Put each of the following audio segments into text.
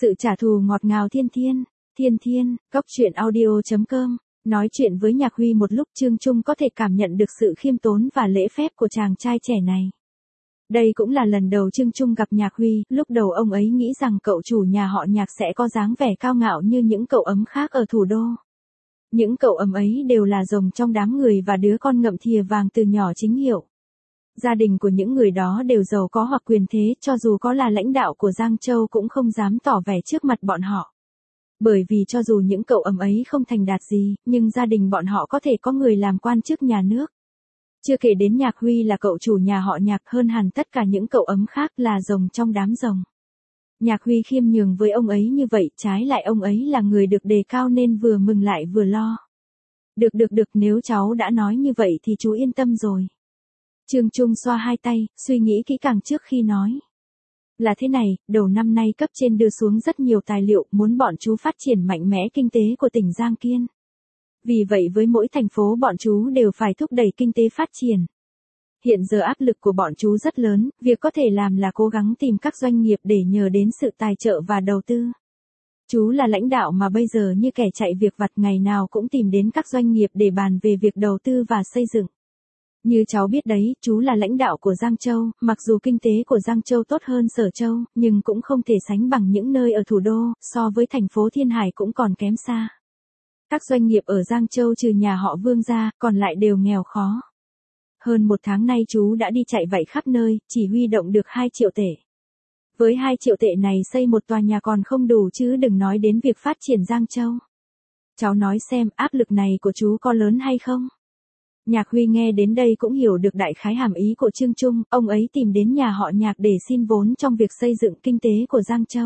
Sự trả thù ngọt ngào thiên thiên, thiên thiên, góc truyện audio.com. Nói chuyện với Nhạc Huy một lúc Trương Trung có thể cảm nhận được sự khiêm tốn và lễ phép của chàng trai trẻ này. Đây cũng là lần đầu Trương Trung gặp Nhạc Huy, lúc đầu ông ấy nghĩ rằng cậu chủ nhà họ Nhạc sẽ có dáng vẻ cao ngạo như những cậu ấm khác ở thủ đô. Những cậu ấm ấy đều là rồng trong đám người và đứa con ngậm thìa vàng từ nhỏ chính hiệu. Gia đình của những người đó đều giàu có hoặc quyền thế, cho dù có là lãnh đạo của Giang Châu cũng không dám tỏ vẻ trước mặt bọn họ. Bởi vì cho dù những cậu ấm ấy không thành đạt gì, nhưng gia đình bọn họ có thể có người làm quan chức nhà nước. Chưa kể đến Nhạc Huy là cậu chủ nhà họ Nhạc, hơn hẳn tất cả những cậu ấm khác là rồng trong đám rồng. Nhạc Huy khiêm nhường với ông ấy như vậy, trái lại ông ấy là người được đề cao nên vừa mừng lại vừa lo. Được, nếu cháu đã nói như vậy thì chú yên tâm rồi. Trương Trung xoa hai tay, suy nghĩ kỹ càng trước khi nói. Là thế này, đầu năm nay cấp trên đưa xuống rất nhiều tài liệu muốn bọn chú phát triển mạnh mẽ kinh tế của tỉnh Giang Kiên. Vì vậy với mỗi thành phố bọn chú đều phải thúc đẩy kinh tế phát triển. Hiện giờ áp lực của bọn chú rất lớn, việc có thể làm là cố gắng tìm các doanh nghiệp để nhờ đến sự tài trợ và đầu tư. Chú là lãnh đạo mà bây giờ như kẻ chạy việc vặt, ngày nào cũng tìm đến các doanh nghiệp để bàn về việc đầu tư và xây dựng. Như cháu biết đấy, chú là lãnh đạo của Giang Châu, mặc dù kinh tế của Giang Châu tốt hơn Sở Châu, nhưng cũng không thể sánh bằng những nơi ở thủ đô, so với thành phố Thiên Hải cũng còn kém xa. Các doanh nghiệp ở Giang Châu trừ nhà họ Vương ra, còn lại đều nghèo khó. Hơn một tháng nay chú đã đi chạy vạy khắp nơi, chỉ huy động được 2 triệu tệ. Với 2 triệu tệ này xây một tòa nhà còn không đủ chứ đừng nói đến việc phát triển Giang Châu. Cháu nói xem áp lực này của chú có lớn hay không? Nhạc Huy nghe đến đây cũng hiểu được đại khái hàm ý của Trương Trung, ông ấy tìm đến nhà họ Nhạc để xin vốn trong việc xây dựng kinh tế của Giang Châu.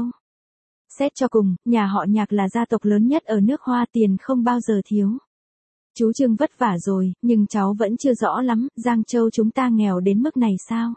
Xét cho cùng, nhà họ Nhạc là gia tộc lớn nhất ở nước Hoa, tiền không bao giờ thiếu. Chú Trương vất vả rồi, nhưng cháu vẫn chưa rõ lắm, Giang Châu chúng ta nghèo đến mức này sao?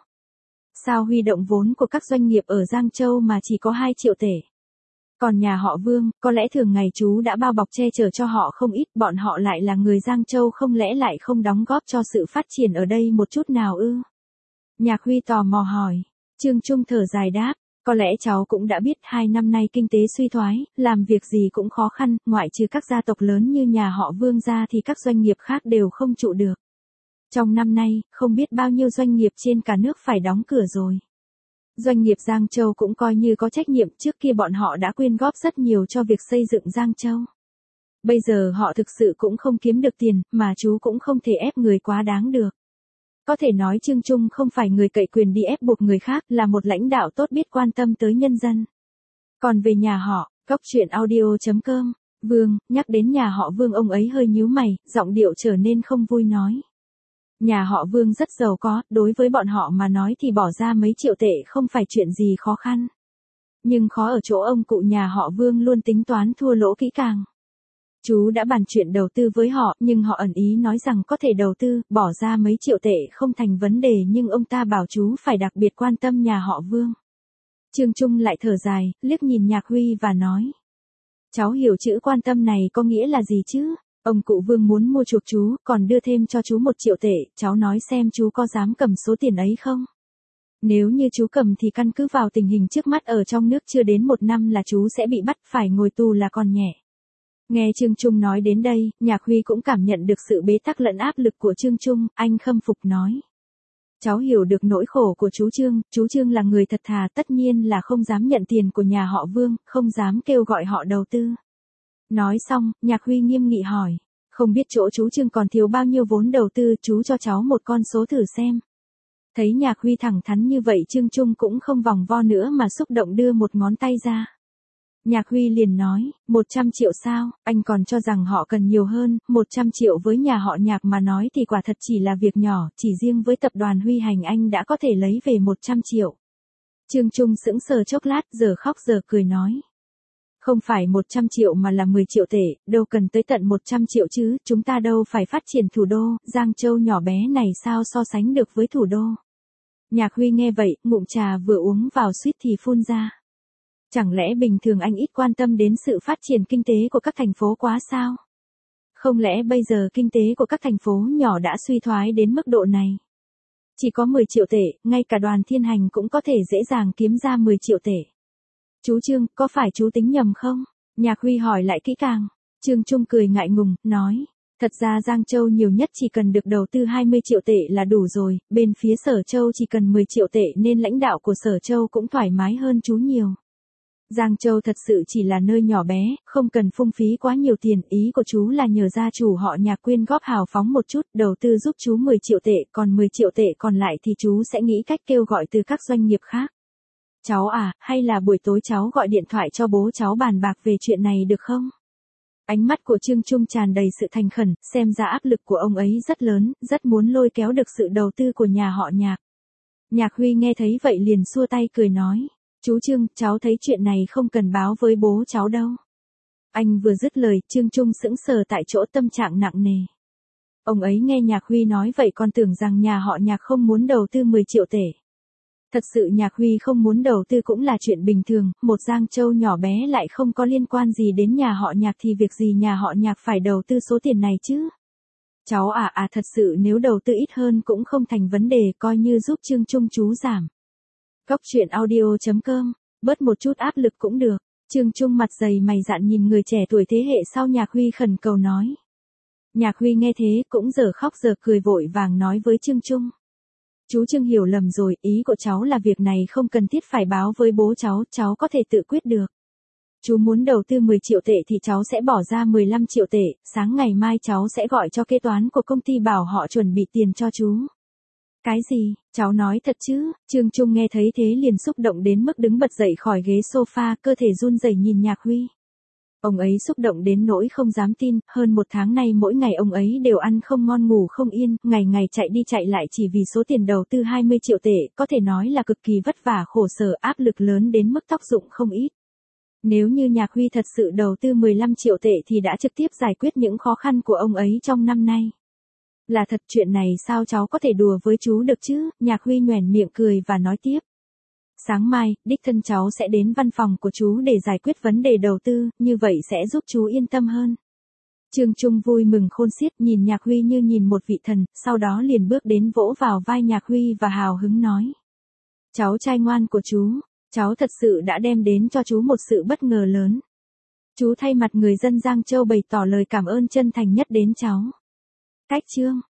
Sao huy động vốn của các doanh nghiệp ở Giang Châu mà chỉ có 2 triệu tệ? Còn nhà họ Vương, có lẽ thường ngày chú đã bao bọc che chở cho họ không ít, bọn họ lại là người Giang Châu, không lẽ lại không đóng góp cho sự phát triển ở đây một chút nào ư? Nhạc Huy tò mò hỏi. Trương Trung thở dài đáp, có lẽ cháu cũng đã biết 2 năm nay kinh tế suy thoái, làm việc gì cũng khó khăn, ngoại trừ các gia tộc lớn như nhà họ Vương ra thì các doanh nghiệp khác đều không trụ được. Trong năm nay, không biết bao nhiêu doanh nghiệp trên cả nước phải đóng cửa rồi. Doanh nghiệp Giang Châu cũng coi như có trách nhiệm, trước kia bọn họ đã quyên góp rất nhiều cho việc xây dựng Giang Châu. Bây giờ họ thực sự cũng không kiếm được tiền, mà chú cũng không thể ép người quá đáng được. Có thể nói Trương Trung không phải người cậy quyền đi ép buộc người khác, là một lãnh đạo tốt biết quan tâm tới nhân dân. Còn về nhà họ, góc truyện audio.com, Vương, nhắc đến nhà họ Vương ông ấy hơi nhíu mày, giọng điệu trở nên không vui nói. Nhà họ Vương rất giàu có, đối với bọn họ mà nói thì bỏ ra mấy triệu tệ không phải chuyện gì khó khăn. Nhưng khó ở chỗ ông cụ nhà họ Vương luôn tính toán thua lỗ kỹ càng. Chú đã bàn chuyện đầu tư với họ, nhưng họ ẩn ý nói rằng có thể đầu tư, bỏ ra mấy triệu tệ không thành vấn đề, nhưng ông ta bảo chú phải đặc biệt quan tâm nhà họ Vương. Trương Trung lại thở dài, liếc nhìn Nhạc Huy và nói. Cháu hiểu chữ quan tâm này có nghĩa là gì chứ? Ông cụ Vương muốn mua chuộc chú, còn đưa thêm cho chú 1 triệu tệ, cháu nói xem chú có dám cầm số tiền ấy không? Nếu như chú cầm thì căn cứ vào tình hình trước mắt ở trong nước chưa đến 1 năm là chú sẽ bị bắt phải ngồi tù là còn nhẹ. Nghe Trương Trung nói đến đây, Nhạc Huy cũng cảm nhận được sự bế tắc lẫn áp lực của Trương Trung, anh khâm phục nói. Cháu hiểu được nỗi khổ của chú Trương là người thật thà, tất nhiên là không dám nhận tiền của nhà họ Vương, không dám kêu gọi họ đầu tư. Nói xong, Nhạc Huy nghiêm nghị hỏi, không biết chỗ chú Trương còn thiếu bao nhiêu vốn đầu tư, chú cho cháu một con số thử xem. Thấy Nhạc Huy thẳng thắn như vậy Trương Trung cũng không vòng vo nữa mà xúc động đưa một ngón tay ra. Nhạc Huy liền nói, 100 triệu sao, anh còn cho rằng họ cần nhiều hơn, 100 triệu với nhà họ Nhạc mà nói thì quả thật chỉ là việc nhỏ, chỉ riêng với tập đoàn Huy Hành anh đã có thể lấy về 100 triệu. Trương Trung sững sờ chốc lát, giờ khóc giờ cười nói. Không phải 100 triệu mà là 10 triệu tệ, đâu cần tới tận 100 triệu chứ, chúng ta đâu phải phát triển thủ đô, Giang Châu nhỏ bé này sao so sánh được với thủ đô. Nhạc Huy nghe vậy, ngụm trà vừa uống vào suýt thì phun ra. Chẳng lẽ bình thường anh ít quan tâm đến sự phát triển kinh tế của các thành phố quá sao? Không lẽ bây giờ kinh tế của các thành phố nhỏ đã suy thoái đến mức độ này? Chỉ có 10 triệu tệ, ngay cả Đoàn Thiên Hành cũng có thể dễ dàng kiếm ra 10 triệu tệ. Chú Trương, có phải chú tính nhầm không? Nhạc Huy hỏi lại kỹ càng. Trương Trung cười ngại ngùng, nói. Thật ra Giang Châu nhiều nhất chỉ cần được đầu tư 20 triệu tệ là đủ rồi, bên phía Sở Châu chỉ cần 10 triệu tệ nên lãnh đạo của Sở Châu cũng thoải mái hơn chú nhiều. Giang Châu thật sự chỉ là nơi nhỏ bé, không cần phung phí quá nhiều tiền, ý của chú là nhờ gia chủ họ Nhạc quyên góp hào phóng một chút, đầu tư giúp chú 10 triệu tệ, còn 10 triệu tệ còn lại thì chú sẽ nghĩ cách kêu gọi từ các doanh nghiệp khác. Cháu à, hay là buổi tối cháu gọi điện thoại cho bố cháu bàn bạc về chuyện này được không? Ánh mắt của Trương Trung tràn đầy sự thành khẩn, xem ra áp lực của ông ấy rất lớn, rất muốn lôi kéo được sự đầu tư của nhà họ Nhạc. Nhạc Huy nghe thấy vậy liền xua tay cười nói. Chú Trương, cháu thấy chuyện này không cần báo với bố cháu đâu. Anh vừa dứt lời, Trương Trung sững sờ tại chỗ, tâm trạng nặng nề. Ông ấy nghe Nhạc Huy nói vậy còn tưởng rằng nhà họ Nhạc không muốn đầu tư 10 triệu tệ. Thật sự Nhạc Huy không muốn đầu tư cũng là chuyện bình thường, một Giang Châu nhỏ bé lại không có liên quan gì đến nhà họ Nhạc thì việc gì nhà họ Nhạc phải đầu tư số tiền này chứ? Cháu thật sự nếu đầu tư ít hơn cũng không thành vấn đề, coi như giúp Trương Trung chú giảm. Cóc truyện audio.com, bớt một chút áp lực cũng được. Trương Trung mặt dày mày dạn nhìn người trẻ tuổi thế hệ sau Nhạc Huy khẩn cầu nói. Nhạc Huy nghe thế cũng giờ khóc giờ cười vội vàng nói với Trương Trung. Chú Trương hiểu lầm rồi, ý của cháu là việc này không cần thiết phải báo với bố cháu có thể tự quyết được. Chú muốn đầu tư 10 triệu tệ thì cháu sẽ bỏ ra 15 triệu tệ, sáng ngày mai cháu sẽ gọi cho kế toán của công ty bảo họ chuẩn bị tiền cho chú. Cái gì, cháu nói thật chứ? Trương Trung nghe thấy thế liền xúc động đến mức đứng bật dậy khỏi ghế sofa, cơ thể run rẩy nhìn Nhạc Huy. Ông ấy xúc động đến nỗi không dám tin, hơn một tháng nay mỗi ngày ông ấy đều ăn không ngon ngủ không yên, ngày ngày chạy đi chạy lại chỉ vì số tiền đầu tư 20 triệu tệ, có thể nói là cực kỳ vất vả khổ sở, áp lực lớn đến mức tóc rụng không ít. Nếu như Nhạc Huy thật sự đầu tư 15 triệu tệ thì đã trực tiếp giải quyết những khó khăn của ông ấy trong năm nay. Là thật, chuyện này sao cháu có thể đùa với chú được chứ? Nhạc Huy nhoẻn miệng cười và nói tiếp. Sáng mai, đích thân cháu sẽ đến văn phòng của chú để giải quyết vấn đề đầu tư, như vậy sẽ giúp chú yên tâm hơn. Trương Trung vui mừng khôn xiết nhìn Nhạc Huy như nhìn một vị thần, sau đó liền bước đến vỗ vào vai Nhạc Huy và hào hứng nói. Cháu trai ngoan của chú, cháu thật sự đã đem đến cho chú một sự bất ngờ lớn. Chú thay mặt người dân Giang Châu bày tỏ lời cảm ơn chân thành nhất đến cháu. Cách chương.